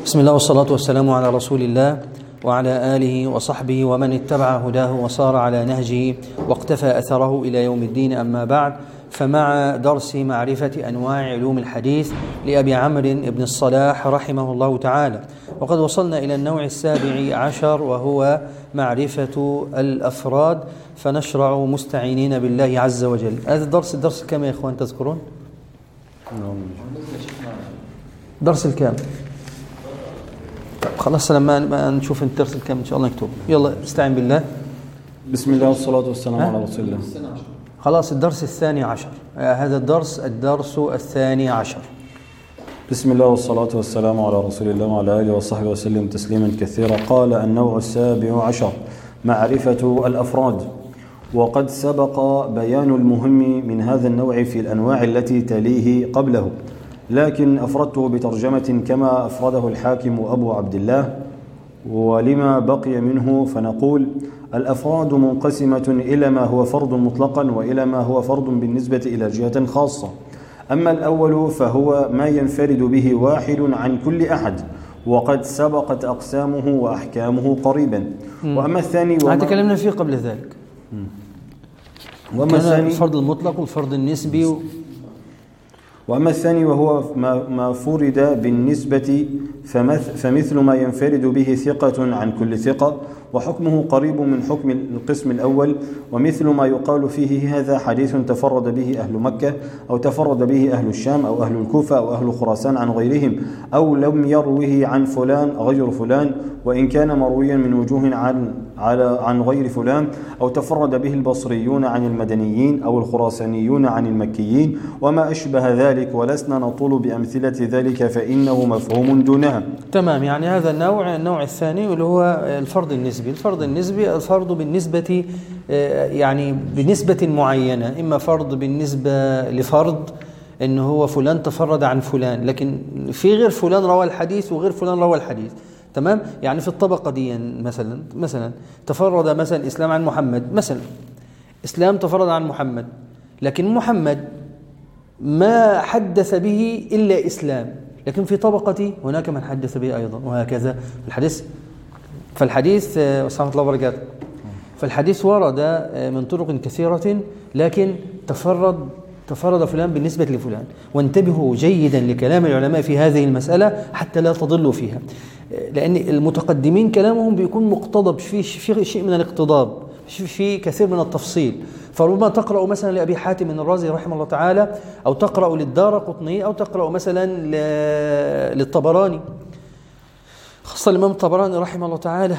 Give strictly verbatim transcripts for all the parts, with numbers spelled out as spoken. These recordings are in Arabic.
بسم الله والصلاة والسلام على رسول الله وعلى آله وصحبه ومن اتبع هداه وصار على نهجه واقتفى أثره إلى يوم الدين. أما بعد، فمع درس معرفة أنواع علوم الحديث لأبي عمرو بن الصلاح رحمه الله تعالى، وقد وصلنا إلى النوع السابع عشر وهو معرفة الأفراد، فنشرع مستعينين بالله عز وجل. هذا الدرس الدرس كم يا إخوان تذكرون؟ درس الكام؟ خلاص لما نشوف الدرس الكام إن شاء الله نكتب. يلا استعين بالله. بسم الله والصلاة والسلام على رسول الله. خلاص الدرس الثاني عشر، هذا الدرس الدرس الثاني عشر. بسم الله والصلاة والسلام على رسول الله وعلى آله وصحبه وسلم تسليما كثيرا. قال النوع السابع عشر معرفة الأفراد. وقد سبق بيان المهم من هذا النوع في الأنواع التي تليه قبله، لكن أفردته بترجمة كما أفرده الحاكم أبو عبد الله. ولما بقي منه فنقول: الأفراد منقسمة إلى ما هو فرد مطلقا وإلى ما هو فرد بالنسبة إلى جهة خاصة. أما الأول فهو ما ينفرد به واحد عن كل أحد، وقد سبقت أقسامه وأحكامه قريبا. وأما الثاني وما تكلمنا فيه قبل ذلك. وأما الثاني الفرد المطلق والفرد النسبي و... وأما الثاني وهو ما فرد بالنسبة فمثل ما ينفرد به ثقة عن كل ثقة، وحكمه قريب من حكم القسم الأول. ومثل ما يقال فيه هذا حديث تفرد به أهل مكة أو تفرد به أهل الشام أو أهل الكوفة أو أهل خراسان عن غيرهم، أو لم يروه عن فلان غير فلان وإن كان مرويا من وجوه عن على عن غير فلان، أو تفرد به البصريون عن المدنيين أو الخراسانيون عن المكيين وما أشبه ذلك، ولسنا نطول بأمثلة ذلك فإنه مفهوم دونها. تمام. يعني هذا النوع النوع الثاني اللي هو الفرد النسبي. الفرد النسبي الفرد بالنسبة يعني بنسبة معينة، إما فرد بالنسبة لفرد إنه هو فلان تفرد عن فلان، لكن في غير فلان روى الحديث وغير فلان روى الحديث. تمام. يعني في الطبقة دي مثلا مثلا تفرد مثلا إسلام عن محمد، مثلا إسلام تفرد عن محمد، لكن محمد ما حدث به إلا إسلام، لكن في طبقتي هناك من حدث به أيضا، وهكذا الحديث. فالحديث ورحمة الله وبركاته فالحديث ورد من طرق كثيرة، لكن تفرد تفرد فلان بالنسبة لفلان. وانتبهوا جيدا لكلام العلماء في هذه المسألة حتى لا تضلوا فيها، لأن المتقدمين كلامهم بيكون مقتضب في في شيء من الاقتضاب، في كثير من التفصيل. فربما تقرأ مثلا لأبي حاتم الرازي رحمه الله تعالى، أو تقرأ للدارقطني، أو تقرأ مثلا للطبراني، خاصة الإمام الطبراني رحمه الله تعالى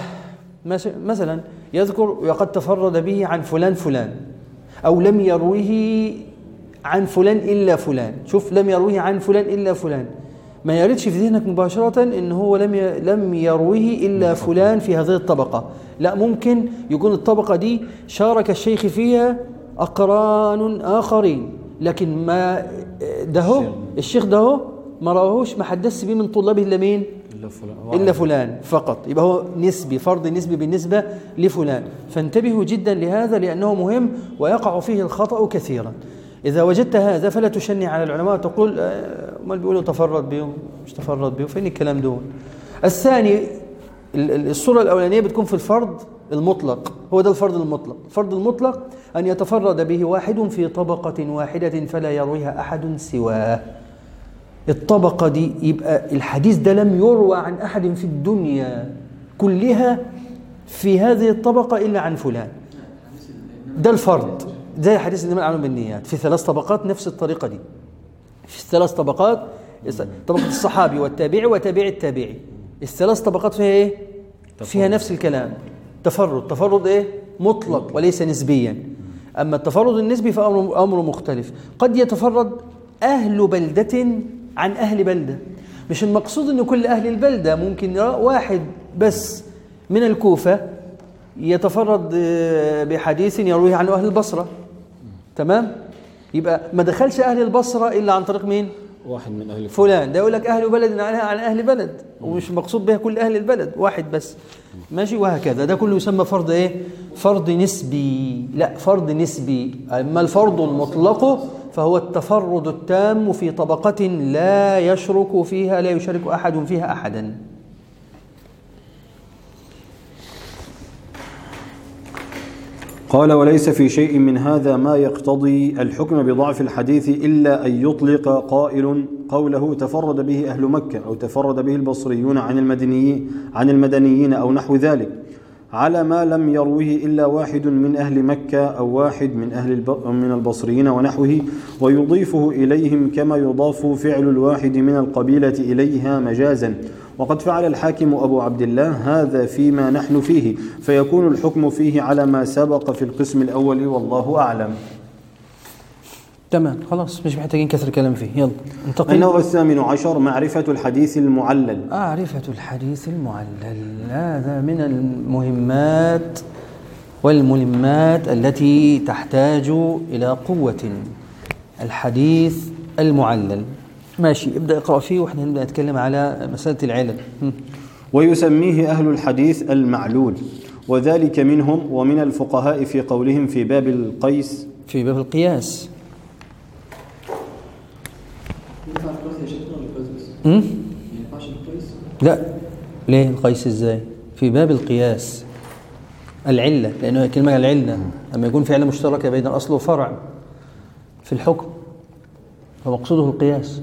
مثلا يذكر وقد تفرد به عن فلان فلان، أو لم يروه عن فلان إلا فلان. شوف، لم يروه عن فلان إلا فلان، ما يردش في ذهنك مباشرة إن هو لم لم يروه إلا فلان في هذه الطبقة. لا، ممكن يكون الطبقة دي شارك الشيخ فيها أقران آخرين، لكن ما ده الشيخ ده ما رواهوش ما حدث به من طلابه إلا مين؟ إلا فلان. إلا فلان فقط. يبقى هو نسبي، فرض نسبي بالنسبة لفلان. فانتبهوا جدا لهذا لأنه مهم ويقع فيه الخطأ كثيرا. إذا وجدت هذا فلا تشني على العلماء تقول ما بيقولوا تفرد بهم مش تفرد بهم، فين الكلام دول؟ الثاني الصورة الأولانية بتكون في الفرد المطلق، هو ده الفرد المطلق. الفرد المطلق أن يتفرد به واحد في طبقة واحدة فلا يرويها أحد سواه. الطبقة دي يبقى الحديث ده لم يروى عن أحد في الدنيا كلها في هذه الطبقة إلا عن فلان. ده الفرد، زي حديث الإمام العالم بالنيات في ثلاث طبقات، نفس الطريقة دي في الثلاث طبقات، طبقة الصحابي والتابعي وتابع التابعي. الثلاث طبقات فيها إيه؟ فيها نفس الكلام، تفرد. تفرد إيه؟ مطلق وليس نسبيا. أما التفرد النسبي فأمر أمر مختلف. قد يتفرد أهل بلدة عن أهل بلدة، مش المقصود أن كل أهل البلدة، ممكن واحد بس من الكوفة يتفرد بحديث يرويه عنه أهل البصرة. تمام؟ يبقى ما دخلش أهل البصرة إلا عن طريق مين؟ واحد من أهل فلان. ده يقول لك أهل بلد عن أهل بلد، ومش مقصود بها كل أهل البلد، واحد بس. ماشي؟ وهكذا. ده كله يسمى فرض إيه؟ فرض نسبي. لا، فرض نسبي. أما الفرض المطلق فهو التفرد التام في طبقة لا يشرك فيها لا يشارك أحد فيها أحدا. قال وليس في شيء من هذا ما يقتضي الحكم بضعف الحديث إلا أن يطلق قائل قوله تفرد به أهل مكة أو تفرد به البصريون عن المدنيين عن المدنيين أو نحو ذلك، على ما لم يروه إلا واحد من أهل مكة أو واحد من أهل من البصريين ونحوه، ويضيفه إليهم كما يضاف فعل الواحد من القبيلة إليها مجازا. وقد فعل الحاكم أبو عبد الله هذا فيما نحن فيه، فيكون الحكم فيه على ما سبق في القسم الأول، والله أعلم. تمام، خلاص مش محتاجين كثر كلام فيه. يلا انتقل. النوع الثامن عشر معرفة الحديث المعلل. معرفة الحديث المعلل هذا من المهمات والملمات التي تحتاج إلى قوة. الحديث المعلل، ماشي، ابدأ اقرأ فيه وإحنا نبدأ نتكلم على مسألة العلل. ويسميه أهل الحديث المعلول، وذلك منهم ومن الفقهاء في قولهم في باب القيس في باب القياس. لا، ليه القيس ازاي؟ في باب القياس العلة، لأنه كلمة العلة لما يكون في علة مشتركة بين الأصل وفرع في الحكم فمقصوده القياس.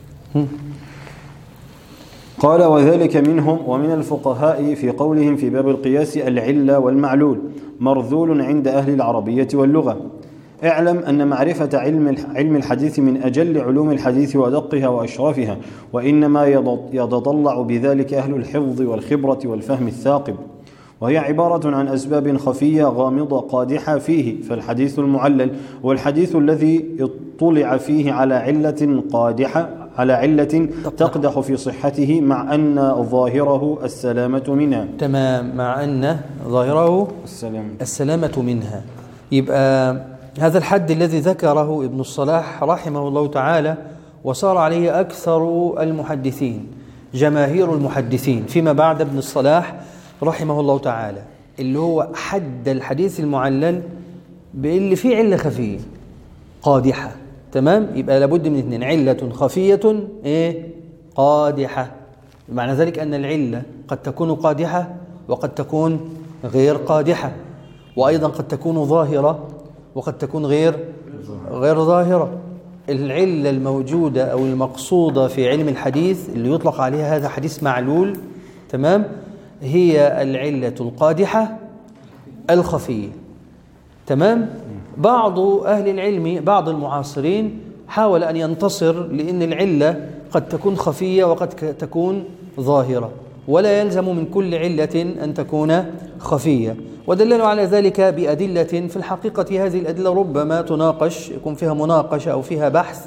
قال وذلك منهم ومن الفقهاء في قولهم في باب القياس العلة والمعلول مرذول عند أهل العربية واللغة. اعلم أن معرفة علم علم الحديث من أجل علوم الحديث وأدقها وأشرفها، وإنما يتطلع بذلك أهل الحفظ والخبرة والفهم الثاقب، وهي عبارة عن أسباب خفية غامضة قادحة فيه. فالحديث المعلل والحديث الذي اطلع فيه على علة قادحة على علة تقدح في صحته مع أن ظاهره السلامة منها. تمام، مع أن ظاهره السلامة, السلامة منها. يبقى هذا الحد الذي ذكره ابن الصلاح رحمه الله تعالى وصار عليه أكثر المحدثين، جماهير المحدثين فيما بعد ابن الصلاح رحمه الله تعالى، اللي هو حد الحديث المعلل باللي فيه علة خفية قادحة. تمام، يبقى لابد من اثنين، علة خفية ايه قادحة. معنى ذلك أن العلة قد تكون قادحة وقد تكون غير قادحة، وأيضا قد تكون ظاهرة وقد تكون غير غير ظاهرة. العلة الموجودة أو المقصودة في علم الحديث اللي يطلق عليها هذا حديث معلول، تمام، هي العلة القادحة الخفية. تمام. بعض أهل العلم بعض المعاصرين حاول أن ينتصر، لأن العلة قد تكون خفية وقد تكون ظاهرة، ولا يلزم من كل علة أن تكون خفية، ودللوا على ذلك بأدلة في الحقيقة هذه الأدلة ربما تناقش، يكون فيها مناقشة أو فيها بحث،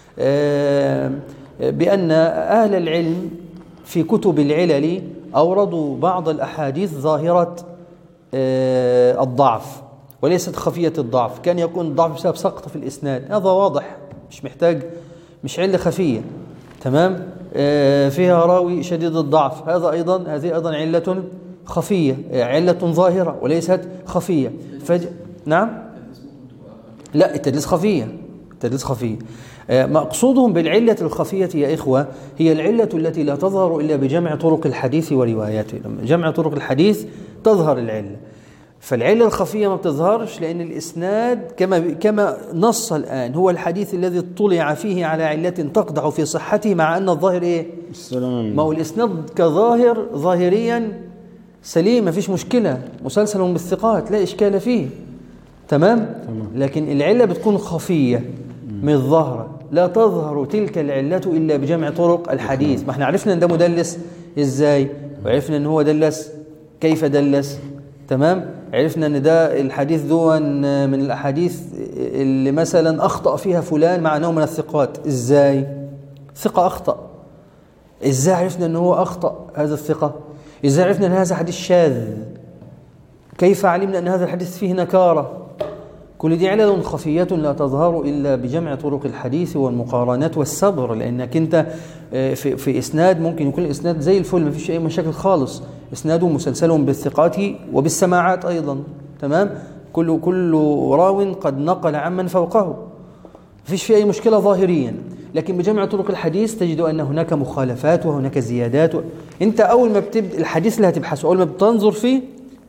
بأن أهل العلم في كتب العلل أوردوا بعض الأحاديث ظاهرة الضعف وليست خفية الضعف. كان يكون الضعف بسبب سقط في الإسناد، هذا واضح، مش محتاج، مش علة خفية. تمام. فيها راوي شديد الضعف، هذا أيضا هذه أيضا علة خفية، علة ظاهرة وليست خفية. فج... نعم، لا، التدليس خفية، التدليس خفية. مقصودهم بالعلة الخفية يا إخوة هي العلة التي لا تظهر إلا بجمع طرق الحديث ورواياته. جمع طرق الحديث تظهر العلة، فالعلة الخفية ما بتظهرش، لأن الإسناد كما كما نص الآن هو الحديث الذي اطلع فيه على علة تقدح في صحته، مع أن الظاهر إيه؟ السلام. ما هو الإسناد كظاهر ظاهريا سليم، ما فيش مشكلة، مسلسل بالثقات لا إشكال فيه. تمام؟ تمام. لكن العلة بتكون خفية من الظاهرة، لا تظهر تلك العلة إلا بجمع طرق الحديث. ما احنا عرفنا أن ده مدلس إزاي، وعرفنا أن هو دلس كيف دلس. تمام. عرفنا أن ده الحديث دون من الأحاديث اللي مثلا أخطأ فيها فلان مع أنه من الثقات. إزاي ثقة أخطأ؟ إزاي عرفنا أنه هو أخطأ هذا الثقة؟ إزاي عرفنا أن هذا حديث شاذ؟ كيف علمنا أن هذا الحديث فيه نكارة؟ كل دي علل خفية لا تظهر إلا بجمع طرق الحديث والمقارنات والصبر، لأنك أنت في, في إسناد ممكن يكون الإسناد زي الفل، ما فيش أي مشاكل خالص، إسناده مسلسل بالثقات وبالسماعات أيضا. تمام. كل كل راو قد نقل عمن فوقه، ما فيش فيه أي مشكلة ظاهريا، لكن بجمع طرق الحديث تجد أن هناك مخالفات وهناك زيادات. و... أنت أول ما بتبدأ الحديث اللي هتبحثه، أول ما بتنظر فيه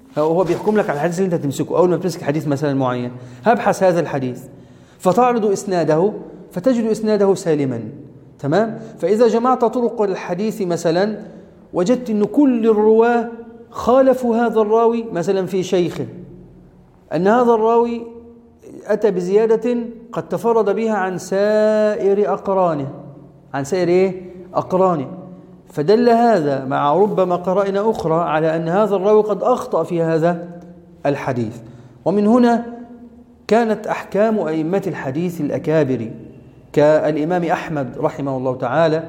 هو بيحكم لك على الحديث اللي أنت تمسكه. أول ما بتمسك حديث مثلا معين، هبحث هذا الحديث فتعرض إسناده فتجد إسناده سالما، تمام؟ فإذا جمعت طرق الحديث مثلا وجدت أن كل الرواة خالفوا هذا الراوي مثلا في شيخه، أن هذا الراوي أتى بزيادة قد تفرد بها عن سائر أقرانه، عن سائر إيه؟ أقرانه، فدل هذا مع ربما قرائن أخرى على أن هذا الراوي قد أخطأ في هذا الحديث. ومن هنا كانت أحكام أئمة الحديث الأكابر كالإمام أحمد رحمه الله تعالى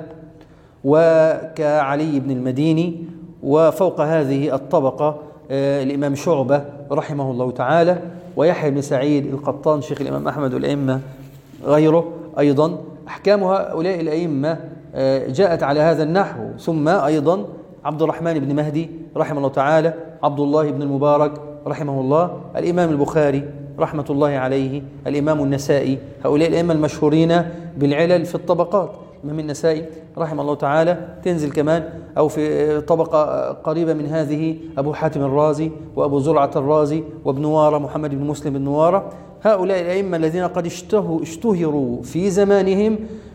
وكعلي بن المديني، وفوق هذه الطبقة الإمام شعبة رحمه الله تعالى، ويحيى بن سعيد القطان شيخ الإمام أحمد والأئمة غيره أيضا. أحكام هؤلاء الأئمة جاءت على هذا النحو. ثم أيضا عبد الرحمن بن مهدي رحمه الله تعالى، عبد الله بن المبارك رحمه الله، الإمام البخاري رحمة الله عليه، الإمام النسائي، هؤلاء الأئمة المشهورين بالعلل في الطبقات. الإمام النسائي رحمه الله تعالى تنزل كمان أو في طبقة قريبة من هذه أبو حاتم الرازي وأبو زرعة الرازي وابن نوارة محمد بن مسلم بن نوارة. هؤلاء الأئمة الذين قد اشتهروا في زمانهم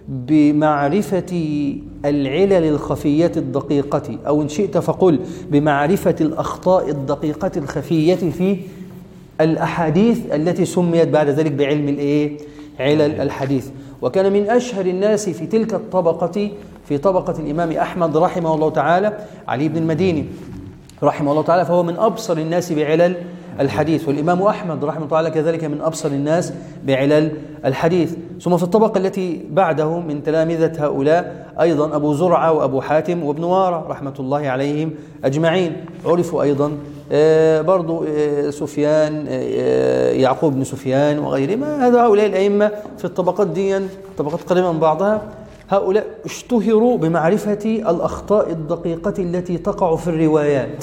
بمعرفة العلل الخفية الدقيقة، أو إن شئت فقل بمعرفة الأخطاء الدقيقة الخفية في الأحاديث التي سميت بعد ذلك بعلم الإيه؟ علل الحديث. وكان من أشهر الناس في تلك الطبقة في طبقة الإمام أحمد رحمه الله تعالى علي بن المديني رحمه الله تعالى، فهو من أبصر الناس بعلل الحديث، والإمام أحمد رحمه الله تعالى كذلك من أبصر الناس بعلل الحديث. ثم في الطبقة التي بعده من تلامذة هؤلاء أيضا أبو زرعة وأبو حاتم وابن نوارة رحمة الله عليهم أجمعين، عرفوا أيضا برضو سفيان يعقوب بن سفيان وغيرهم. هذا هؤلاء الأئمة في الطبقات دي طبقات قريبة من بعضها، هؤلاء اشتهروا بمعرفة الأخطاء الدقيقة التي تقع في الروايات،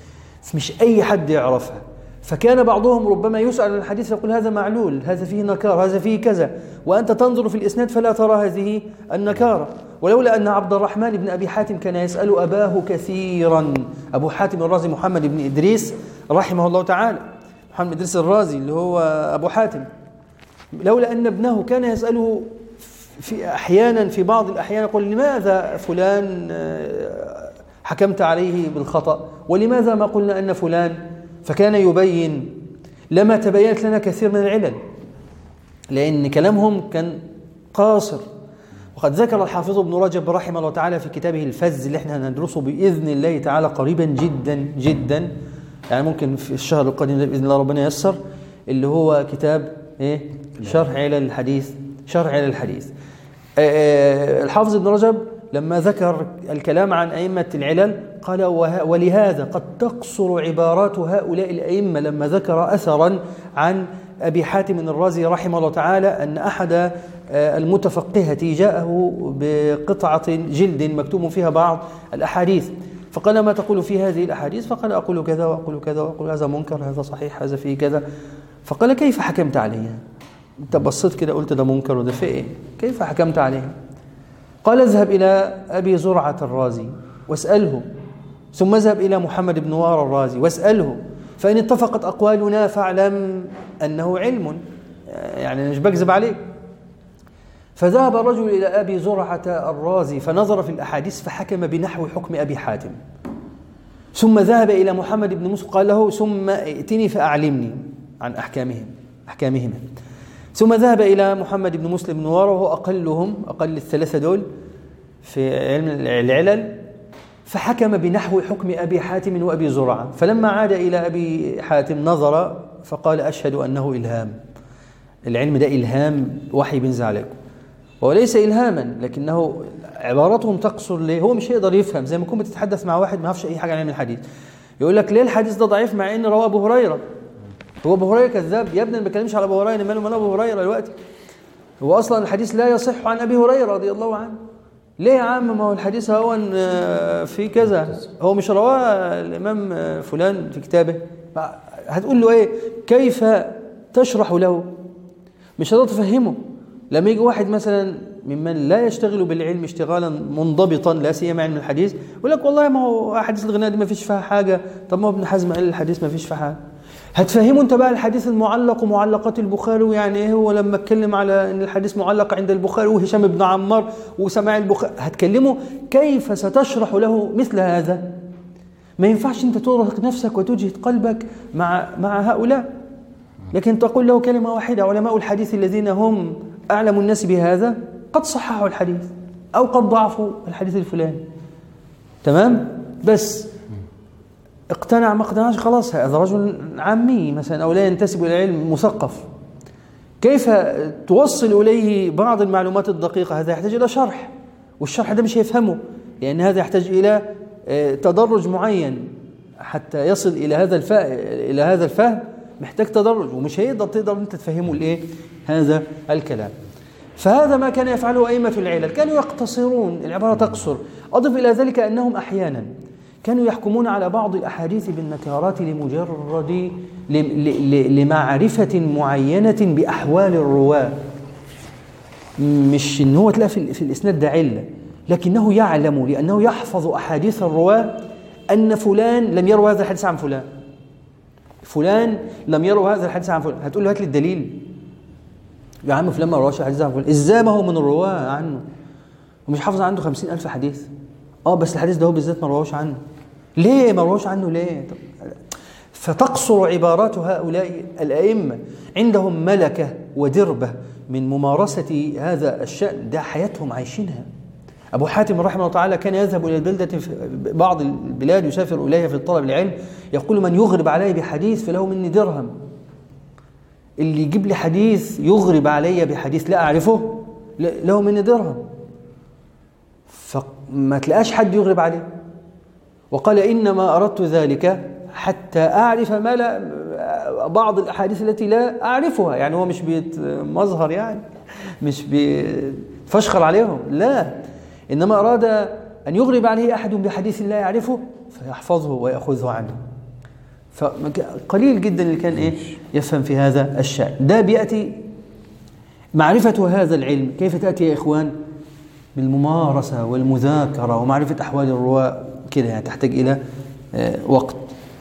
مش أي حد يعرفها. فكان بعضهم ربما يسأل عن الحديث فيقول هذا معلول، هذا فيه نكار، هذا فيه كذا، وأنت تنظر في الإسناد فلا ترى هذه النكارة. ولولا أن عبد الرحمن بن أبي حاتم كان يسأل أباه كثيرا، أبو حاتم الرازي محمد بن إدريس رحمه الله تعالى، محمد بن إدريس الرازي اللي هو أبو حاتم، لولا أن ابنه كان يسأله في أحيانا في بعض الأحيان يقول لماذا فلان حكمت عليه بالخطأ، ولماذا ما قلنا أن فلان، فكان يبين لما تبينت لنا كثير من العلل، لأن كلامهم كان قاصر. وقد ذكر الحافظ ابن رجب رحمه الله تعالى في كتابه الفز اللي احنا هندرسه بإذن الله تعالى قريبا جدا جدا، يعني ممكن في الشهر القادم بإذن الله ربنا ييسر، اللي هو كتاب ايه؟ شرح علل الحديث، شرح علل الحديث. الحافظ ابن رجب لما ذكر الكلام عن أئمة العلل قال ولهذا قد تقصر عبارات هؤلاء الأئمة لما ذكر أثرا عن أبي حاتم الرازي رحمه الله تعالى أن أحد المتفقهة جاءه بقطعة جلد مكتوب فيها بعض الأحاديث، فقال ما تقول في هذه الأحاديث؟ فقال أقول كذا وأقول كذا وأقول هذا منكر، هذا صحيح، هذا فيه كذا. فقال كيف حكمت عليها؟ أنت بصيت كده قلت ده منكر وده في إيه؟ كيف حكمت عليها؟ قال اذهب إلى أبي زرعة الرازي واسأله، ثم اذهب إلى محمد بن نوار الرازي واسأله، فإن اتفقت أقوالنا فاعلم أنه علم، يعني مش بكذب عليك. فذهب الرجل إلى أبي زرعة الرازي فنظر في الأحاديث فحكم بنحو حكم أبي حاتم، ثم ذهب إلى محمد بن مسلم قال له ثم ائتني فأعلمني عن أحكامهم أحكامهما، ثم ذهب إلى محمد بن مسلم بن نوار وهو أقلهم، أقل الثلاثة دول في علم العلل، فحكم بنحو حكم أبي حاتم وأبي زرعة. فلما عاد إلى أبي حاتم نظر فقال أشهد أنه إلهام، العلم ده إلهام وحي بينزل عليكم، وليس إلهاما لكنه عباراتهم تقصر ليه، هو مش هيقدر يفهم، زي ما يكون بتتحدث مع واحد ما يعرفش أي حاجة عن علم الحديث يقول لك ليه الحديث ده ضعيف مع إن رواه أبو هريرة، هو أبو هريرة كذاب يا ابني، ما بتكلمش على أبو هريرة، ماله مال أبو هريرة دلوقتي، هو أصلا الحديث لا يصح عن أبي هريرة رضي الله عنه. ليه يا عم؟ ما هو الحديث هو في كذا، هو مش رواه الإمام فلان في كتابه، هتقول له إيه؟ كيف تشرح له؟ مش هتقدر تفهمه. لما يجي واحد مثلا ممن لا يشتغل بالعلم اشتغالا منضبطا لا سيما علم الحديث، يقول لك والله ما هو أحاديث الغناء دي ما فيش فيها حاجة. طب ما ابن حزم قال الحديث ما فيش فيها حاجة. هتفهموا انت بقى الحديث المعلق ومعلقات البخاري، ويعني ايه هو لما اتكلم على ان الحديث معلق عند البخاري وهشام بن عمار وسماع البخاري، هتكلمه كيف ستشرح له مثل هذا؟ ما ينفعش انت ترهق نفسك وتجهد قلبك مع مع هؤلاء، لكن تقول له كلمة واحدة: علماء الحديث الذين هم أعلم الناس بهذا قد صححوا الحديث أو قد ضعفوا الحديث الفلاني. تمام؟ بس اقتنع ما اقتنعش خلاص هذا رجل عامي مثلا أو لا ينتسب إلى علم مثقف. كيف توصل إليه بعض المعلومات الدقيقة؟ هذا يحتاج إلى شرح، والشرح ده مش هيفهمه، لأن هذا يحتاج إلى تدرج معين حتى يصل إلى هذا الفهم إلى هذا الفهم محتاج تدرج، ومش هيقدر تقدر أنت تفهمه الإيه هذا الكلام. فهذا ما كان يفعله أئمة العلل، كانوا يقتصرون، العبارة تقصر. أضف إلى ذلك أنهم أحيانا كانوا يحكمون على بعض الأحاديث بالنكارات لمجرد لمعرفة معينة بأحوال الرواة، مش إن هو تلاقي في الإسناد ده علة، لكنه يعلم لأنه يحفظ أحاديث الرواة أن فلان لم يروي هذا الحديث عن فلان، فلان لم يروي هذا الحديث عن فلان. هتقول له هات لي الدليل يا عم، فلان ما رواش الحديث عن فلان. إزاي ما هو من الرواة عنه ومش حافظ عنده خمسين ألف حديث؟ آه بس الحديث ده هو بالذات ما رواش عنه. ليه ما رواش عنه ليه؟ فتقصر عبارات هؤلاء الأئمة، عندهم ملكة ودربة من ممارسة هذا الشأن، ده حياتهم عايشينها. أبو حاتم رحمه الله تعالى كان يذهب إلى البلدة في بعض البلاد يسافر إليها في طلب العلم، يقول: من يغرب علي بحديث فله مني درهم. اللي يجيب لي حديث يغرب علي بحديث لا أعرفه له مني درهم. فما تلاقاش حد يغرب عليه. وقال: إنما أردت ذلك حتى أعرف ما لا بعض الأحاديث التي لا أعرفها. يعني هو مش بيتمظهر، يعني مش بيفشخر عليهم، لا، إنما أراد أن يغرب عليه أحد بحديث لا يعرفه فيحفظه ويأخذه عنه. فقليل جدا اللي كان إيه يفهم في هذا الشأن. ده بيأتي معرفة هذا العلم كيف تأتي يا إخوان؟ بالممارسة والمذاكرة ومعرفة أحوال الرواة كده، يعني تحتاج إلى وقت.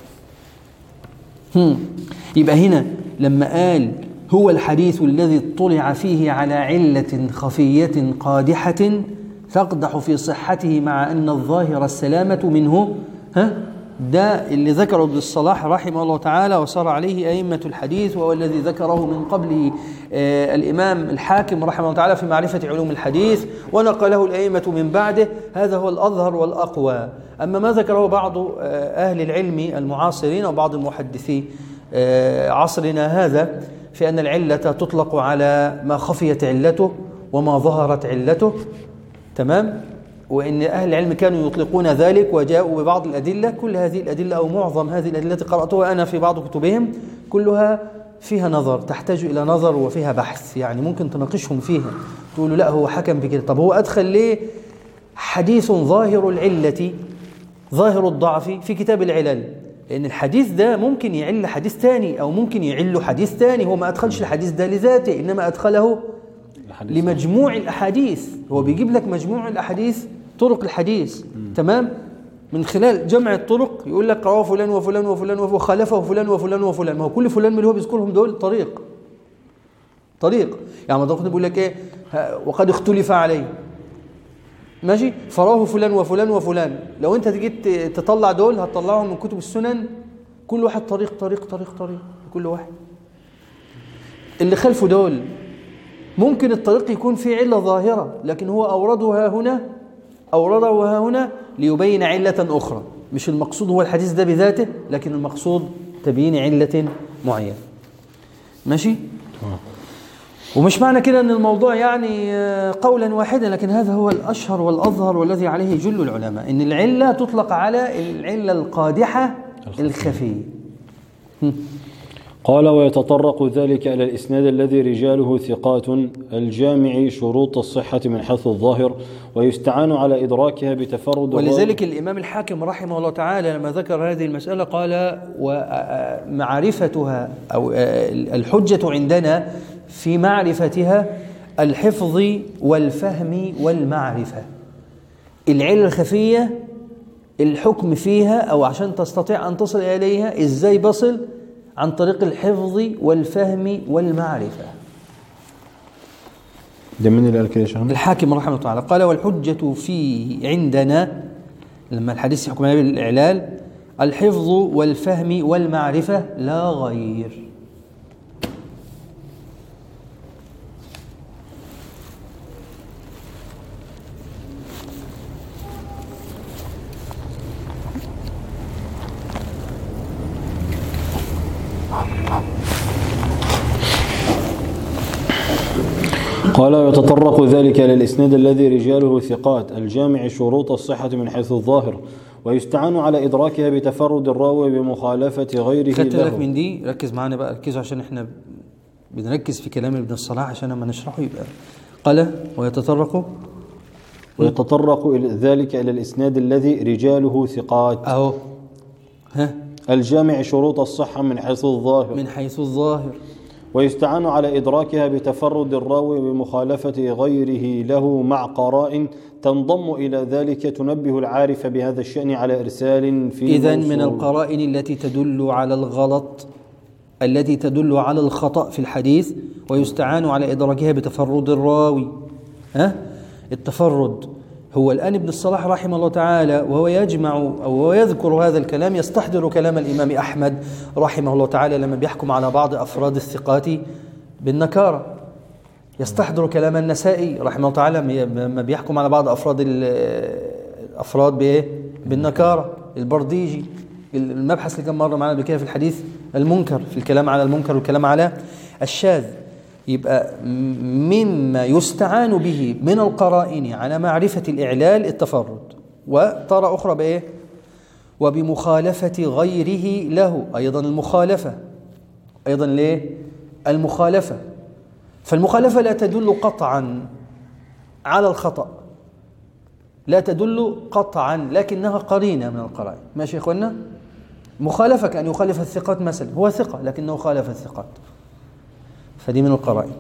هم. يبقى هنا لما قال هو الحديث الذي اطلع فيه على علة خفية قادحة تقدح في صحته مع أن الظاهر السلامة منه، ها ده اللي ذكره ابن الصلاح رحمه الله تعالى وصار عليه أئمة الحديث، وهو الذي ذكره من قبله آه الإمام الحاكم رحمه الله تعالى في معرفة علوم الحديث، ونقله الأئمة من بعده. هذا هو الأظهر والأقوى. أما ما ذكره بعض آه أهل العلم المعاصرين وبعض المحدثي آه عصرنا هذا في أن العلة تطلق على ما خفيت علته وما ظهرت علته، تمام؟ وإن أهل العلم كانوا يطلقون ذلك وجاءوا ببعض الأدلة. كل هذه الأدلة أو معظم هذه الأدلة التي قرأتها أنا في بعض كتبهم كلها فيها نظر، تحتاج إلى نظر وفيها بحث، يعني ممكن تناقشهم فيها، تقولوا لا هو حكم بكده، طب هو أدخل ليه حديث ظاهر العلة ظاهر الضعف في كتاب العلل؟ لأن الحديث ده ممكن يعل حديث ثاني أو ممكن يعل حديث ثاني، هو ما أدخلش الحديث ده لذاته، إنما أدخله لمجموع الأحاديث. هو بيجيب لك مجموع الأحاديث، طرق الحديث، تمام؟ من خلال جمع الطرق يقول لك رواه فلان وفلان وفلان وخالفه فلان وفلان وفلان. ما هو كل فلان من اللي هو بيذكرهم دول طريق طريق يعني ما تاخد بيقول لك ايه وقد اختلف عليه، ماشي، فراه فلان وفلان وفلان. لو انت جيت تطلع دول هتطلعهم من كتب السنن، كل واحد طريق طريق طريق طريق كل واحد. اللي خلفه دول ممكن الطريق يكون فيه علة ظاهرة، لكن هو أوردها هنا أوردها هنا ليبين علة أخرى. مش المقصود هو الحديث ده بذاته، لكن المقصود تبيين علة معينة، ماشي؟ ومش معنى كده أن الموضوع يعني قولا واحدا، لكن هذا هو الأشهر والأظهر والذي عليه جل العلماء، أن العلة تطلق على العلة القادحة الخفية. قال: ويتطرق ذلك إلى الإسناد الذي رجاله ثقات الجامع شروط الصحة من حيث الظاهر، ويستعان على إدراكها بتفرد. ولذلك الإمام الحاكم رحمه الله تعالى لما ذكر هذه المسألة قال: ومعرفتها أو الحجة عندنا في معرفتها الحفظ والفهم والمعرفة. العلة الخفية الحكم فيها أو عشان تستطيع أن تصل إليها إزاي بصل؟ عن طريق الحفظ والفهم والمعرفة. ده من اللي قال كده يا شيخنا؟ الحاكم رحمه الله تعالى قال: والحجة فيه عندنا لما الحديث يحكم عليه بالإعلال الحفظ والفهم والمعرفة لا غير. قال: ويتطرق ذلك إلى الإسناد الذي رجاله ثقات الجامع شروط الصحة من حيث الظاهر، ويستعان على إدراكها بتفرد الراوي بمخالفة غيره خدت له. بالك من دي؟ ركز معانا بقى، ركزوا عشان احنا بنركز في كلام ابن الصلاح عشان لما نشرحه يبقى. قال: ويتطرق ويتطرق إلى ذلك إلى الإسناد الذي رجاله ثقات أهو ها الجامع شروط الصحة من حيث الظاهر من حيث الظاهر ويستعان على إدراكها بتفرد الراوي بمخالفة غيره له مع قرائن تنضم إلى ذلك تنبه العارف بهذا الشأن على إرسال في إذن من القرائن التي تدل على الغلط التي تدل على الخطأ في الحديث ويستعان على إدراكها بتفرد الراوي. ها التفرد هو الآن ابن الصلاح رحمه الله تعالى وهو يجمع أو وهو يذكر هذا الكلام يستحضر كلام الإمام أحمد رحمه الله تعالى لما بيحكم على بعض أفراد الثقات بالنكارة، يستحضر كلام النسائي رحمه الله تعالى لما بيحكم على بعض أفراد الأفراد بإيه؟ بالنكارة. البرديجي المبحث اللي كان مر معنا قبل كده في الحديث المنكر، في الكلام على المنكر والكلام على الشاذ. يبقى مما يستعان به من القرائن على معرفة الإعلال التفرد، وترى أخرى بإيه؟ وبمخالفة غيره له أيضا المخالفة، أيضا ليه؟ المخالفة. فالمخالفة لا تدل قطعا على الخطأ، لا تدل قطعا لكنها قرينة من القرائن. ماشي يا إخوانا؟ مخالفة كأن يخالف الثقات مثلا، هو ثقة لكنه خالف الثقات، فدي من القرائن.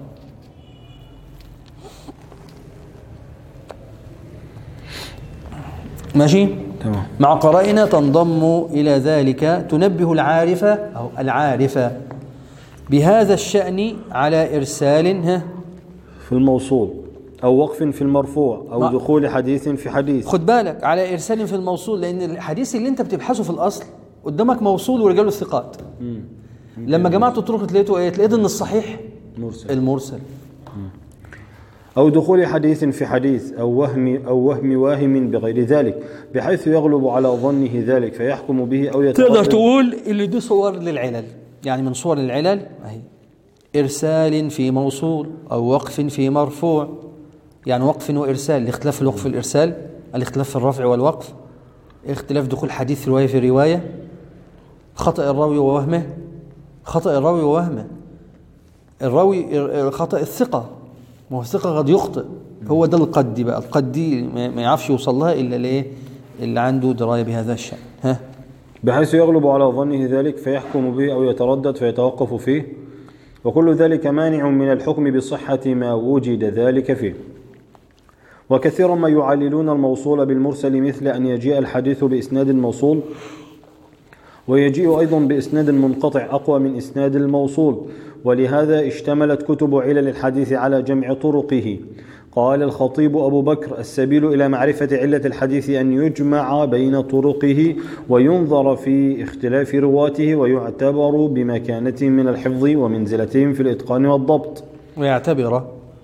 ماشي تمام. مع قرائن تنضم إلى ذلك تنبه العارفة أو العارفة بهذا الشأن على إرسال ها في الموصول أو وقف في المرفوع أو ما. دخول حديث في حديث. خد بالك على إرسال في الموصول، لأن الحديث اللي أنت بتبحثه في الأصل قدامك موصول ورجاله الثقات. مم. لما جمعت الطرق تلاقيته ايه؟ تلاقيت ان الصحيح مرسل. المرسل أو دخول حديث في حديث أو وهم أو وهم واهم بغير ذلك بحيث يغلب على ظنه ذلك فيحكم به أو يتردد. تقدر تقول اللي دي صور للعلل، يعني من صور العلل اهي إرسال في موصول أو وقف في مرفوع، يعني وقف وإرسال، الاختلاف الوقف والإرسال، الاختلاف في الرفع والوقف، اختلاف دخول حديث رواية في رواية، خطأ الراوي ووهمه، خطأ الراوي ووهمه، الراوي خطأ الثقة، ما هو الثقة قد يخطئ، هو ده القد بقى، القد دي ما يعرفش يوصل لها إلا ليه اللي عنده دراية بهذا الشأن. ها بحيث يغلب على ظنه ذلك فيحكم به أو يتردد فيتوقف فيه، وكل ذلك مانع من الحكم بصحة ما وجد ذلك فيه. وكثيرا ما يعللون الموصول بالمرسل مثل أن يجيء الحديث بإسناد الموصول ويجيء أيضا بإسناد منقطع أقوى من إسناد الموصول، ولهذا اشتملت كتب علل الحديث على جمع طرقه. قال الخطيب أبو بكر: السبيل إلى معرفة علة الحديث أن يجمع بين طرقه وينظر في اختلاف رواته ويعتبر بمكانتهم من الحفظ ومنزلتهم في الإتقان والضبط. ويعتبر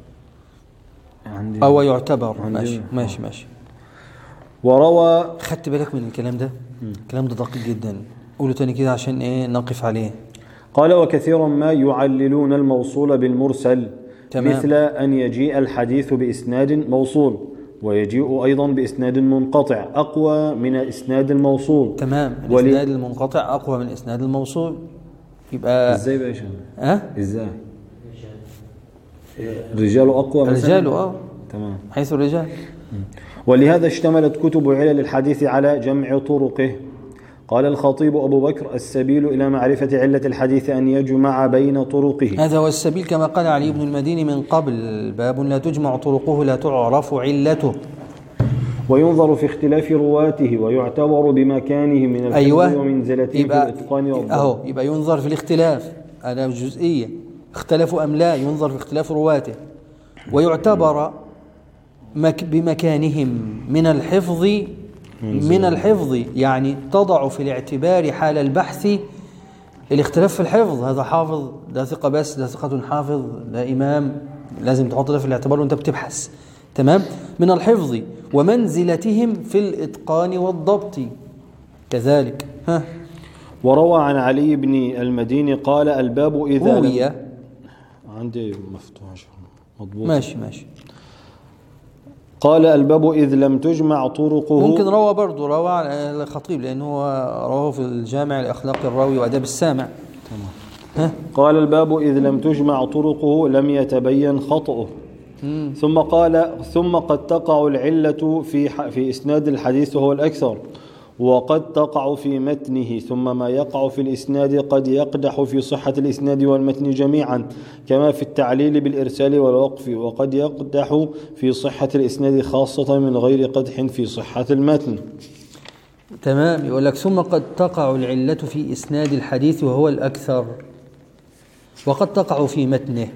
أو يعتبر ماشي ماشي ماشي. وروى خدت بالك من الكلام ده؟ الكلام ده دقيق جدا، قوله تاني كده عشان ايه نقف عليه. قال: وكثيرا ما يعللون الموصول بالمرسل تمام. مثل أن يجيء الحديث بإسناد موصول ويجيء أيضا بإسناد منقطع أقوى من إسناد الموصول. تمام. الإسناد ولي... المنقطع أقوى من إسناد الموصول. يبقى إزاي بقى يا شيخ؟ أه؟ إزاي؟ الرجال أقوى مثلا؟ الرجال أه تمام، حيث الرجال. ولهذا اشتملت كتب علل الحديث على جمع طرقه. قال الخطيب أبو بكر: السبيل إلى معرفة علة الحديث أن يجمع بين طرقه. هذا هو السبيل كما قال علي بن المديني من قبل: باب لا تجمع طرقه لا تعرف علته. وينظر في اختلاف رواته ويعتبر بمكانه من الحفظ أيوة. ومنزلته في الإتقان والضبط. أهو يبقى ينظر في الاختلاف، هذا جزئية، اختلفوا أم لا، ينظر في اختلاف رواته، ويعتبر مك بمكانهم من الحفظ من الحفظ يعني تضع في الاعتبار حال البحث الاختلاف في الحفظ، هذا حافظ، ده ثقة بس، ده ثقة حافظ، ده إمام، لازم تحط ده في الاعتبار وانت بتبحث. تمام. من الحفظ ومنزلتهم في الإتقان والضبط كذلك. ها. وروى عن علي بن المديني قال: الباب إذا روي عندي مفتوح مضبوط ماشي ماشي قال: الباب إذ لم تجمع طرقه. ممكن روى برضه، روى الخطيب لأنه رواه في الجامع لأخلاق الراوي وأداب السامع. تمام. ها؟ قال: الباب إذ لم تجمع طرقه لم يتبين خطأه. مم. ثم قال: ثم قد تقع العلة في في إسناد الحديث وهو الأكثر، وقد تقع في متنه، ثم ما يقع في الإسناد قد يقدح في صحة الإسناد والمتن جميعا، كما في التعليل بالإرسال والوقف، وقد يقدح في صحة الإسناد خاصة من غير قدح في صحة المتن. تمام. يقول لك: ثم قد تقع العلة في إسناد الحديث وهو الأكثر، وقد تقع في متنه.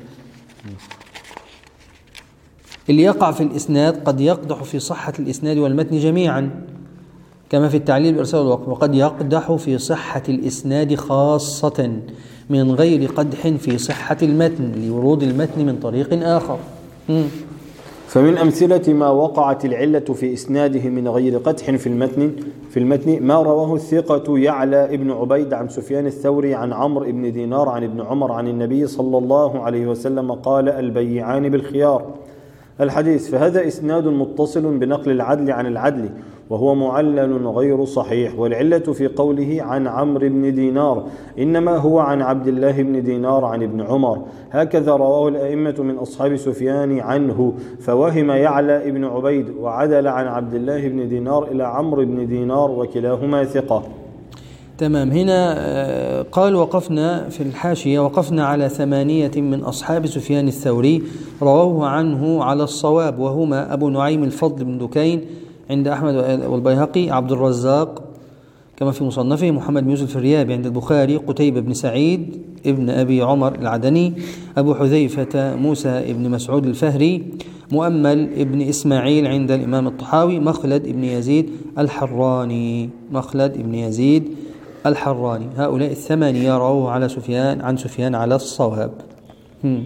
اللي يقع في الإسناد قد يقدح في صحة الإسناد والمتن جميعا، كما في التعليل بالإرسال والوقف، وقد يقدح في صحة الإسناد خاصة من غير قدح في صحة المتن لورود المتن من طريق آخر. م. فمن أمثلة ما وقعت العلة في إسناده من غير قدح في المتن في المتن ما رواه الثقة يعلى ابن عبيد عن سفيان الثوري عن عمرو بن دينار عن ابن عمر عن النبي صلى الله عليه وسلم قال: البيعان بالخيار. الحديث، فهذا إسناد متصل بنقل العدل عن العدل، وهو معلل غير صحيح، والعلة في قوله عن عمرو بن دينار إنما هو عن عبد الله بن دينار عن ابن عمر، هكذا رواه الأئمة من أصحاب سفيان عنه، فوهم يعلى ابن عبيد وعدل عن عبد الله بن دينار إلى عمرو بن دينار وكلاهما ثقة. تمام. هنا قال: وقفنا في الحاشية وقفنا على ثمانية من أصحاب سفيان الثوري رواه عنه على الصواب، وهما أبو نعيم الفضل بن دكين عند أحمد والبيهقي، عبد الرزاق كما في مصنفه، محمد بن يوسف الريابي عند البخاري، قتيبة بن سعيد ابن أبي عمر العدني، أبو حذيفة موسى ابن مسعود الفهري، مؤمل ابن إسماعيل عند الإمام الطحاوي، مخلد ابن يزيد الحراني مخلد ابن يزيد الحراني. هؤلاء الثمانية رواه على سفيان عن سفيان على الصواب. هم.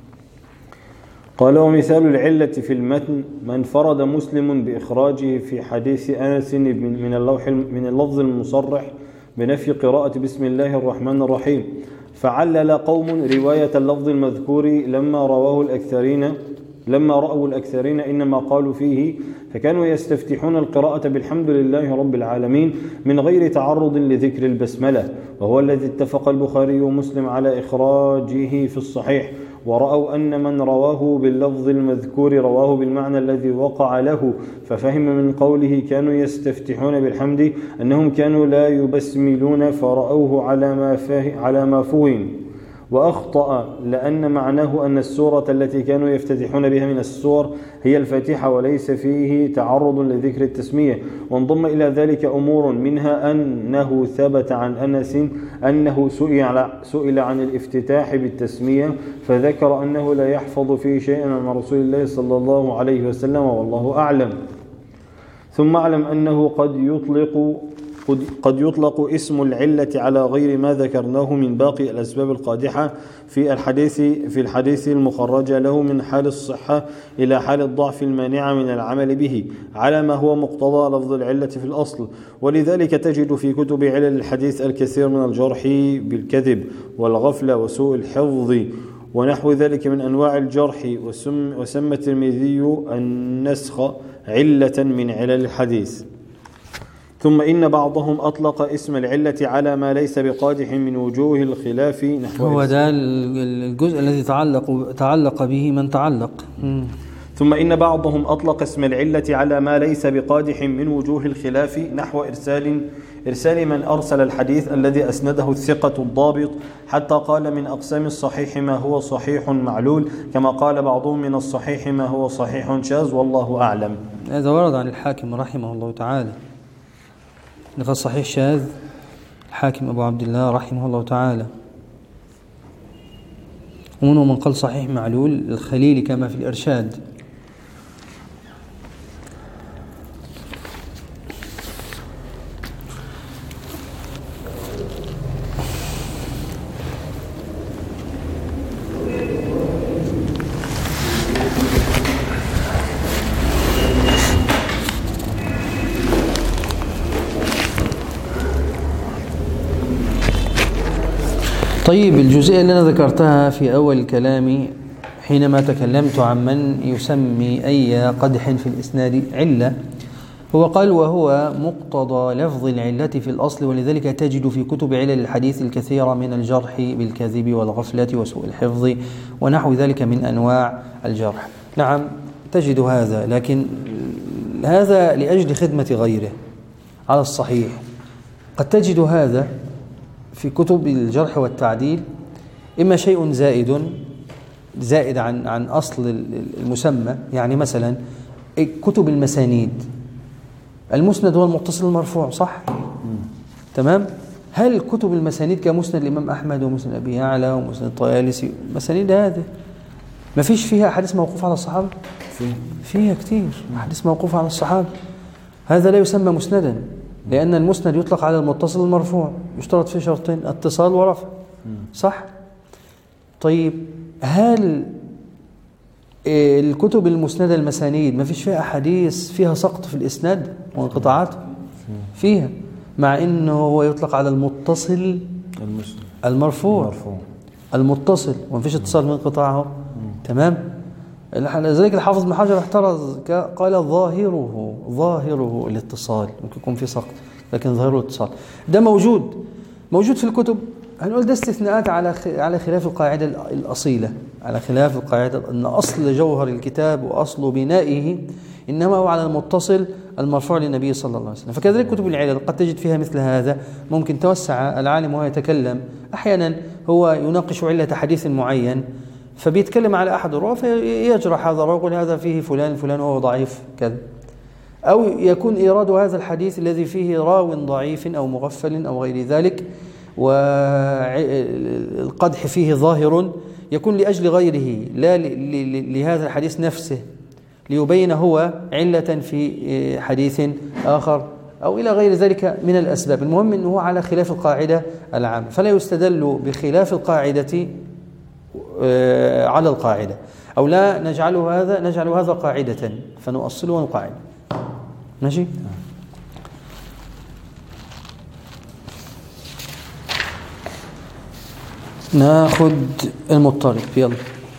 قال: ومثال العلة في المتن ما انفرد مسلم بإخراجه في حديث أنس من اللوح من اللفظ المصرح بنفي قراءة بسم الله الرحمن الرحيم، فعلل قوم رواية اللفظ المذكور لما رواه الأكثرين لما رأوا الأكثرين إنما قالوا فيه، فكانوا يستفتحون القراءة بالحمد لله رب العالمين من غير تعرض لذكر البسملة، وهو الذي اتفق البخاري ومسلم على إخراجه في الصحيح، ورأوا أن من رواه باللفظ المذكور رواه بالمعنى الذي وقع له، ففهم من قوله كانوا يستفتحون بالحمد أنهم كانوا لا يبسملون، فرأوه على ما فهم, على ما فهم وأخطأ، لأن معناه أن السورة التي كانوا يفتتحون بها من السور هي الفاتحة وليس فيه تعرض لذكر التسمية. وانضم إلى ذلك أمور، منها أنه ثبت عن أنس أنه سئل, سئل عن الافتتاح بالتسمية فذكر أنه لا يحفظ فيه شيئا عن رسول الله صلى الله عليه وسلم، والله أعلم. ثم أعلم أنه قد يطلق قد يطلق اسم العلة على غير ما ذكرناه من باقي الأسباب القادحة في الحديث في الحديث المخرجة له من حال الصحة إلى حال الضعف المانع من العمل به، على ما هو مقتضى لفظ العلة في الأصل. ولذلك تجد في كتب علل الحديث الكثير من الجرح بالكذب والغفلة وسوء الحفظ ونحو ذلك من أنواع الجرح، وسم, وسمى الترمذي النسخ علة من علل الحديث. ثم إن بعضهم أطلق اسم العلة على ما ليس بقادح من وجوه الخلاف نحو هو ده الجزء الذي تعلق تعلق به من تعلق. ثم إن بعضهم أطلق اسم العلة على ما ليس بقادح من وجوه الخلاف نحو إرسال إرسال من أرسل الحديث الذي أسنده الثقة الضابط، حتى قال من أقسام الصحيح ما هو صحيح معلول، كما قال بعضهم من الصحيح ما هو صحيح شاذ، والله أعلم. هذا ورد عن الحاكم رحمه الله تعالى، لقد صحيح شاذ الحاكم أبو عبد الله رحمه الله تعالى، ومنه من قال صحيح معلول الخليل كما في الإرشاد. طيب، الجزئية اللي أنا ذكرتها في أول كلامي حينما تكلمت عن من يسمي أي قدح في الإسناد علة، هو قال وهو مقتضى لفظ العلة في الأصل، ولذلك تجد في كتب علل الحديث الكثير من الجرح بالكذب والغفلة وسوء الحفظ ونحو ذلك من أنواع الجرح. نعم تجد هذا، لكن هذا لأجل خدمة غيره على الصحيح. قد تجد هذا في كتب الجرح والتعديل إما شيء زائد زائد عن عن أصل المسمى، يعني مثلا كتب المسانيد، المسند هو المتصل المرفوع، صح؟ تمام؟ هل كتب المسانيد كمسند الإمام أحمد ومسند أبي يعلى ومسند الطيالسي، مسانيد هذه ما فيش فيها أحاديث موقوفة على الصحابة؟ فيها كتير أحاديث موقوفة على الصحابة. هذا لا يسمى مسندا، لأن المسند يطلق على المتصل المرفوع، يشترط فيه شرطين، اتصال ورفع، صح؟ طيب، هل الكتب المسندة المسانيد ما فيش فيها أحاديث فيها سقط في الإسناد وانقطاعات؟ فيها، مع أنه هو يطلق على المتصل المرفوع المتصل وما فيش اتصال من انقطاعه. تمام؟ لذلك الحافظ بن حجر احترز قال ظاهره ظاهره الاتصال، ممكن يكون في سقط لكن ظاهره الاتصال. ده موجود موجود في الكتب، هنقول ده استثناءات على على خلاف القاعدة الأصيلة، على خلاف القاعدة أن أصل جوهر الكتاب وأصل بنائه إنما هو على المتصل المرفوع للنبي صلى الله عليه وسلم. فكذلك كتب العلل قد تجد فيها مثل هذا، ممكن توسع العالم وهو يتكلم، أحيانا هو يناقش علة حديث معين فبيتكلم على أحد الرواة فيجرح هذا الراوي ويقول هذا فيه فلان فلان وهو ضعيف كذا، أو يكون إيراد هذا الحديث الذي فيه راو ضعيف أو مغفل أو غير ذلك والقدح فيه ظاهر يكون لأجل غيره لا لهذا الحديث نفسه، ليبين هو علة في حديث آخر أو إلى غير ذلك من الأسباب. المهم أنه على خلاف القاعدة العامة، فلا يستدل بخلاف القاعدة على القاعدة، أو لا نجعله هذا نجعل هذا قاعدة فنؤصله ونقاعد. ماشي؟ ناخد المضطرب، يلا.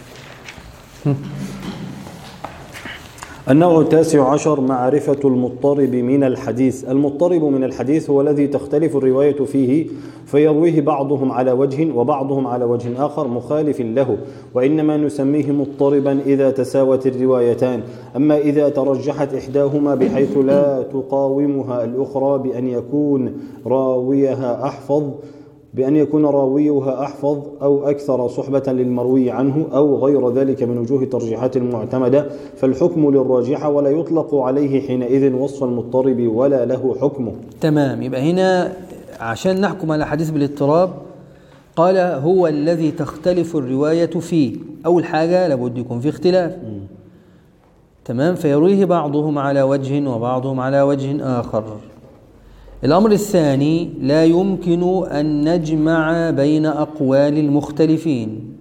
النوع التاسع عشر معرفة المضطرب من الحديث. المضطرب من الحديث هو الذي تختلف الرواية فيه فيرويه بعضهم على وجه وبعضهم على وجه آخر مخالف له، وإنما نسميه مضطربا إذا تساوت الروايتان. أما إذا ترجحت إحداهما بحيث لا تقاومها الأخرى بأن يكون راويها أحفظ بأن يكون راويها أحفظ أو أكثر صحبة للمروي عنه أو غير ذلك من وجوه الترجيحات المعتمدة، فالحكم للراجحة ولا يطلق عليه حينئذ وصف المضطرب ولا له حكمه. تمام. يبقى هنا عشان نحكم على حديث بالاضطراب قال هو الذي تختلف الرواية فيه. أول حاجة لابد يكون في اختلاف. م. تمام. فيرويه بعضهم على وجه وبعضهم على وجه آخر. الأمر الثاني لا يمكن أن نجمع بين أقوال المختلفين.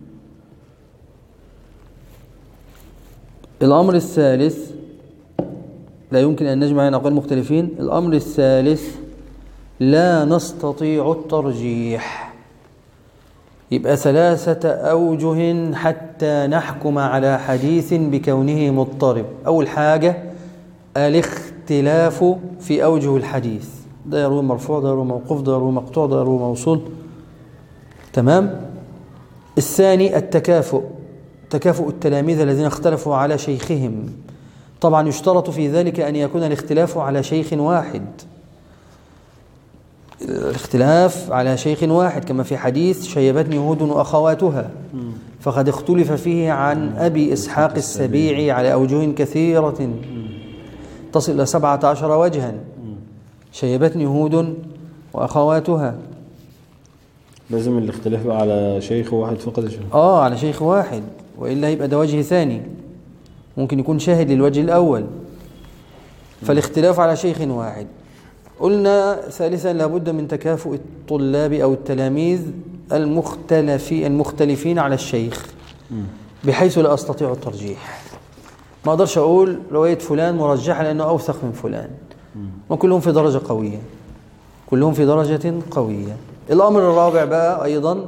الأمر الثالث لا يمكن أن نجمع بين أقوال المختلفين. الأمر الثالث لا نستطيع الترجيح. يبقى ثلاثة أوجه حتى نحكم على حديث بكونه مضطرب. أول حاجة الاختلاف في أوجه الحديث، ده يروي مرفوع، ده يروي موقوف، ده يروي مقطوع، ده يروي موصول. تمام. الثاني التكافؤ، تكافؤ التلاميذ الذين اختلفوا على شيخهم. طبعا يشترط في ذلك أن يكون الاختلاف على شيخ واحد، الاختلاف على شيخ واحد، كما في حديث شيبتني هود وأخواتها، فقد اختلف فيه عن أبي إسحاق السبيعي على أوجه كثيرة تصل إلى سبعة عشر وجها. شيبتني هود وأخواتها، لازم الاختلاف على شيخ واحد فقط يا شيخ؟ آه على شيخ واحد، وإلا يبقى ده وجه ثاني، ممكن يكون شاهد للوجه الأول. فالاختلاف على شيخ واحد. قلنا ثالثا لابد من تكافؤ الطلاب أو التلاميذ المختلفين المختلفين على الشيخ، بحيث لا أستطيع الترجيح. ما أقدرش أقول رواية فلان مرجحة لأنه أوثق من فلان، وكلهم في درجة قوية، كلهم في درجة قوية. الأمر الرابع بقى أيضا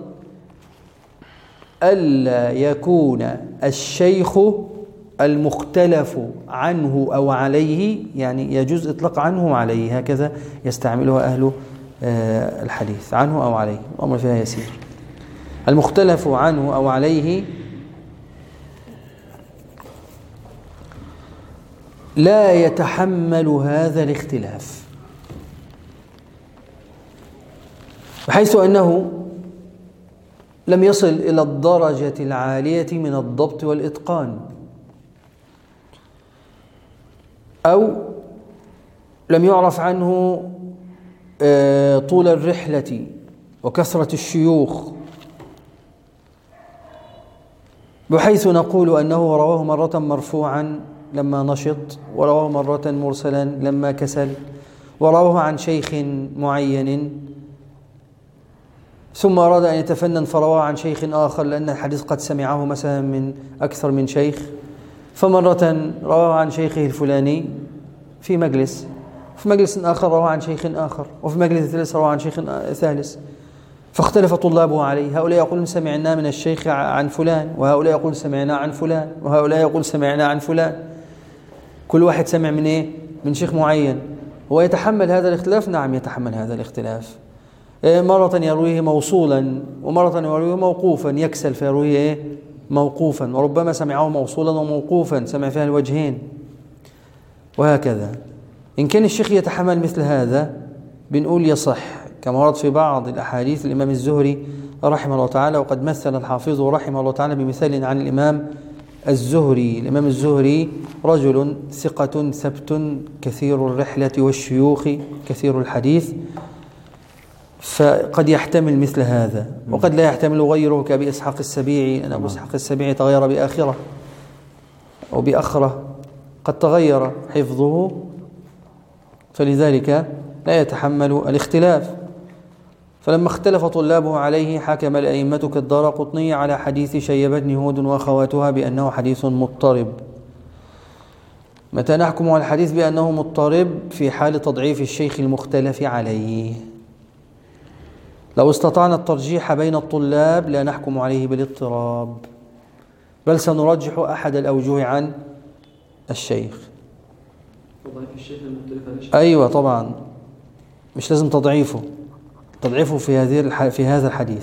ألا يكون الشيخ المختلف عنه أو عليه، يعني يجوز إطلاق عنه وعليه، هكذا يستعملها أهل الحديث، عنه أو عليه، الأمر فيها يسير. المختلف عنه أو عليه لا يتحمل هذا الاختلاف، بحيث أنه لم يصل إلى الدرجة العالية من الضبط والإتقان، أو لم يعرف عنه طول الرحلة وكثرة الشيوخ، بحيث نقول أنه رواه مرة مرفوعا لما نشط، ورواه مرة مرسلا لما كسل، ورواه عن شيخ معين ثم أراد أن يتفنن فرواه عن شيخ آخر لأن الحديث قد سمعه مثلا من أكثر من شيخ، فمرة رواه عن شيخه الفلاني في مجلس، في مجلس آخر رواه عن شيخ آخر، وفي مجلس ثالث رواه عن شيخ ثالث، فاختلف طلابه عليه. هؤلاء يقولون سمعنا من الشيخ عن فلان، وهؤلاء يقول سمعنا عن فلان، وهؤلاء يقول سمعنا عن فلان. كل واحد سمع من إيه؟ من شيخ معين. هو يتحمل هذا الاختلاف؟ نعم يتحمل هذا الاختلاف. مرة يرويه موصولا ومرة يرويه موقوفا، يكسل فيرويه إيه؟ موقوفا، وربما سمعه موصولا وموقوفا، سمع فيها الوجهين، وهكذا. إن كان الشيخ يتحمل مثل هذا بنقول يصح، كما ورد في بعض الأحاديث الإمام الزهري رحمه الله تعالى، وقد مثل الحافظ رحمه الله تعالى بمثال عن الإمام الزهري. الإمام الزهري رجل ثقة ثبت كثير الرحلة والشيوخ كثير الحديث، فقد يحتمل مثل هذا، وقد لا يحتمل غيره كأبي إسحاق السبيعي، أن أبو إسحاق السبيعي تغير بآخرة أو بأخرة، قد تغير حفظه، فلذلك لا يتحمل الاختلاف. فلما اختلف طلابه عليه حكم الأئمة كالدارقطني على حديث شيبتني هود وأخواتها بأنه حديث مضطرب. متى نحكم على الحديث بأنه مضطرب؟ في حال تضعيف الشيخ المختلف عليه. لو استطعنا الترجيح بين الطلاب لا نحكم عليه بالاضطراب، بل سنرجح أحد الأوجه عن الشيخ. تضعيف الشيخ المختلف؟ أيوة طبعا، مش لازم تضعيفه، تضعيفه في هذه في هذا الحديث،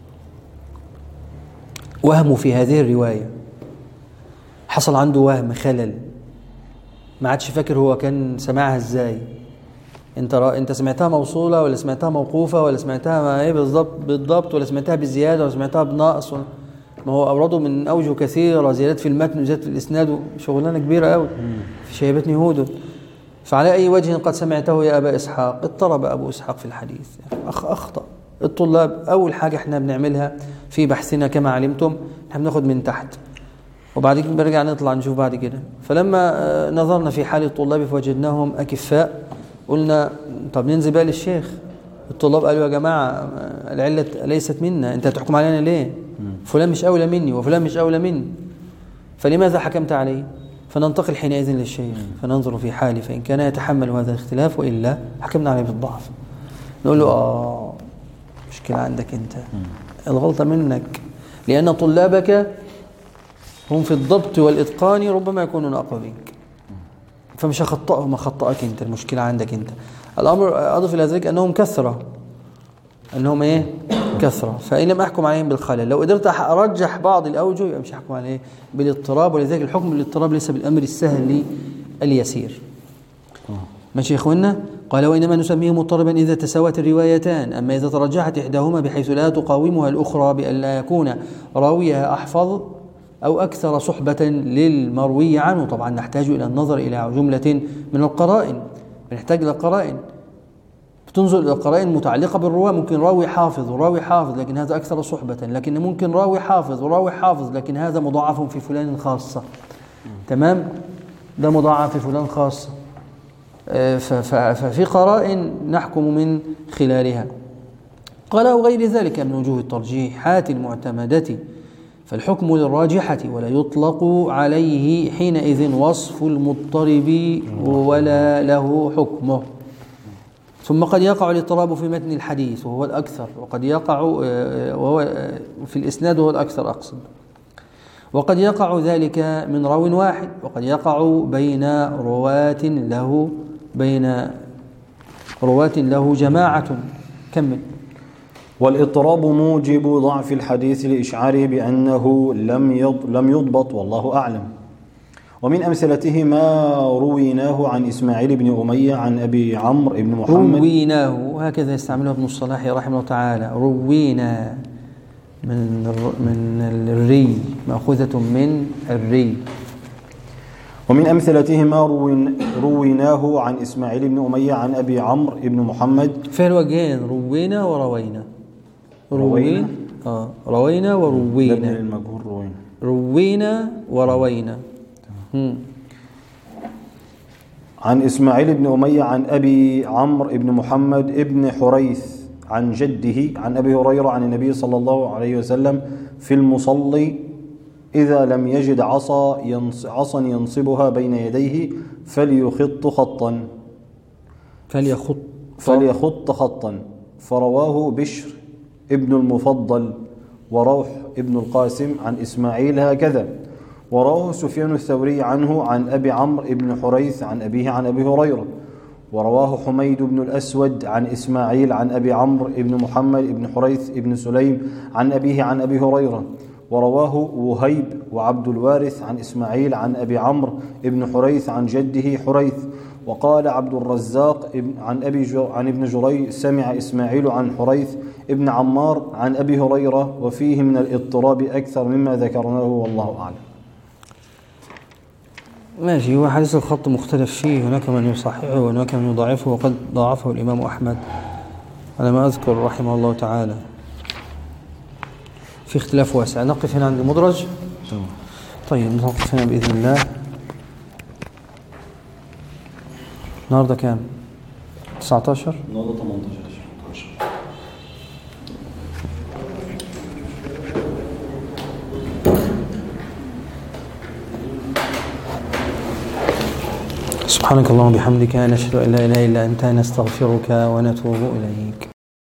وهمه في هذه الرواية، حصل عنده وهم خلل، ما عادش فاكر هو كان سمعها ازاي. انت را... انت سمعتها موصولة ولا سمعتها موقوفة ولا سمعتها ما ايه بالضبط بالضبط ولا سمعتها بزيادة ولا سمعتها بنقص، ولا... ما هو أورده من أوجه كثيرة، زيادات في المتن وزيادات في الإسناد، شغلانة كبيرة قوي في شيبتني هود. فعلى أي وجه قد سمعته يا أبا إسحاق؟ اضطرب أبو إسحاق في الحديث، أخ أخطأ. الطلاب أول حاجة احنا بنعملها في بحثنا كما علمتم، احنا بناخد من تحت وبعد كده بنرجع نطلع نشوف بعد كده. فلما نظرنا في حال الطلاب فوجدناهم أكفاء، قلنا طب ننزل بقى للشيخ. الطلاب قالوا يا جماعة العلة ليست منا، انت تحكم علينا ليه؟ فلان مش أولى مني وفلان مش أولى مني، فلماذا حكمت عليه؟ فننتقل حينئذ للشيخ فننظر في حاله، فإن كان يتحمل هذا الاختلاف وإلا حكمنا عليه بالضعف. نقول له آه مشكلة عندك أنت، الغلطة منك، لأن طلابك هم في الضبط والإتقان ربما يكونون أقوى منك، فمش هخطئهم أخطأك أنت، المشكلة عندك أنت. الأمر أضف إلى ذلك أنهم كثرة، أنهم إيه كثرة، فإن لم أحكم عليهم بالخلل. لو قدرت أرجح بعض الأوجه يبقى مش أحكم عليه بالاضطراب، ولذلك الحكم بالاضطراب ليس بالأمر السهل اليسير. ماشي يا إخوانا؟ قال وإنما نسميه مضطربا إذا تساوت الروايتان، أما إذا ترجحت إحداهما بحيث لا تقاومها الأخرى بأن لا يكون راويها أحفظ أو أكثر صحبة للمروي عنه. طبعا نحتاج إلى النظر إلى جملة من القرائن، نحتاج إلى القرائن، بتنظر إلى القرائن متعلقة بالرواة. ممكن راوي حافظ وراوي حافظ لكن هذا أكثر صحبة، لكن ممكن راوي حافظ وراوي حافظ لكن هذا مضاعف في فلان خاصة. تمام؟ ده مضاعف في فلان خاصة. ففي قرائن نحكم من خلالها. قال وغير ذلك من وجوه الترجيحات المعتمدة فالحكم للراجحة ولا يطلق عليه حينئذ وصف المضطرب ولا له حكمه. ثم قد يقع الاضطراب في متن الحديث وهو الأكثر، وقد يقع وهو في الإسناد وهو الأكثر أقصد، وقد يقع ذلك من راو واحد، وقد يقع بين رواة له بين رواة له جماعة. كمل. والاضطراب موجب ضعف الحديث لإشعاره بأنه لم لم يضبط والله أعلم. ومن أمثلته ما رويناه عن إسماعيل بن أمية عن أبي عمرو بن محمد. رويناه هكذا يستعمله ابن الصلاح رحمه الله تعالى، روينا من من الري، مأخوذة من الري. ومن أمثلته ما رويناه عن إسماعيل بن أمية عن أبي عمرو بن محمد. فعل وجهين، روينا وروينا. روينا اه روينا وروينا. المجهول روينا. روينا وروينا. عن إسماعيل بن أمية عن أبي عمرو بن محمد ابن حريث عن جده عن أبي هريرة عن النبي صلى الله عليه وسلم في المصلي إذا لم يجد عصا ينص عصا ينصبها بين يديه فليخط خطا فليخط فليخط خطا فرواه بشر ابن المفضل وروح ابن القاسم عن إسماعيل هكذا. ورواه سفيان الثوري عنه عن أبي عمرو بن حريث عن أبيه عن أبي هريرة. ورواه حميد بن الأسود عن إسماعيل عن أبي عمرو بن محمد بن حريث بن سليم عن أبيه عن أبي هريرة. ورواه وهيب وعبد الوارث عن إسماعيل عن أبي عمرو بن حريث عن جده حريث. وقال عبد الرزاق عن أبي عن ابن جريج سمع إسماعيل عن حريث ابن عمار عن أبي هريرة وفيه من الاضطراب أكثر مما ذكرناه والله أعلم. ماشي. هو حديث الخط مختلف فيه، هناك من يصححه وهناك من يضاعفه، وقد ضاعفه الإمام أحمد على ما أذكر رحمه الله تعالى، في اختلاف واسع. نقف هنا عند المدرج. طيب نقف هنا بإذن الله. النهارده كام؟ تسعة عشر؟ النهارده ثمانية عشر. سبحانك اللهم وبحمدك نشهد أن لا إله إلا أنت نستغفرك ونتوب إليك.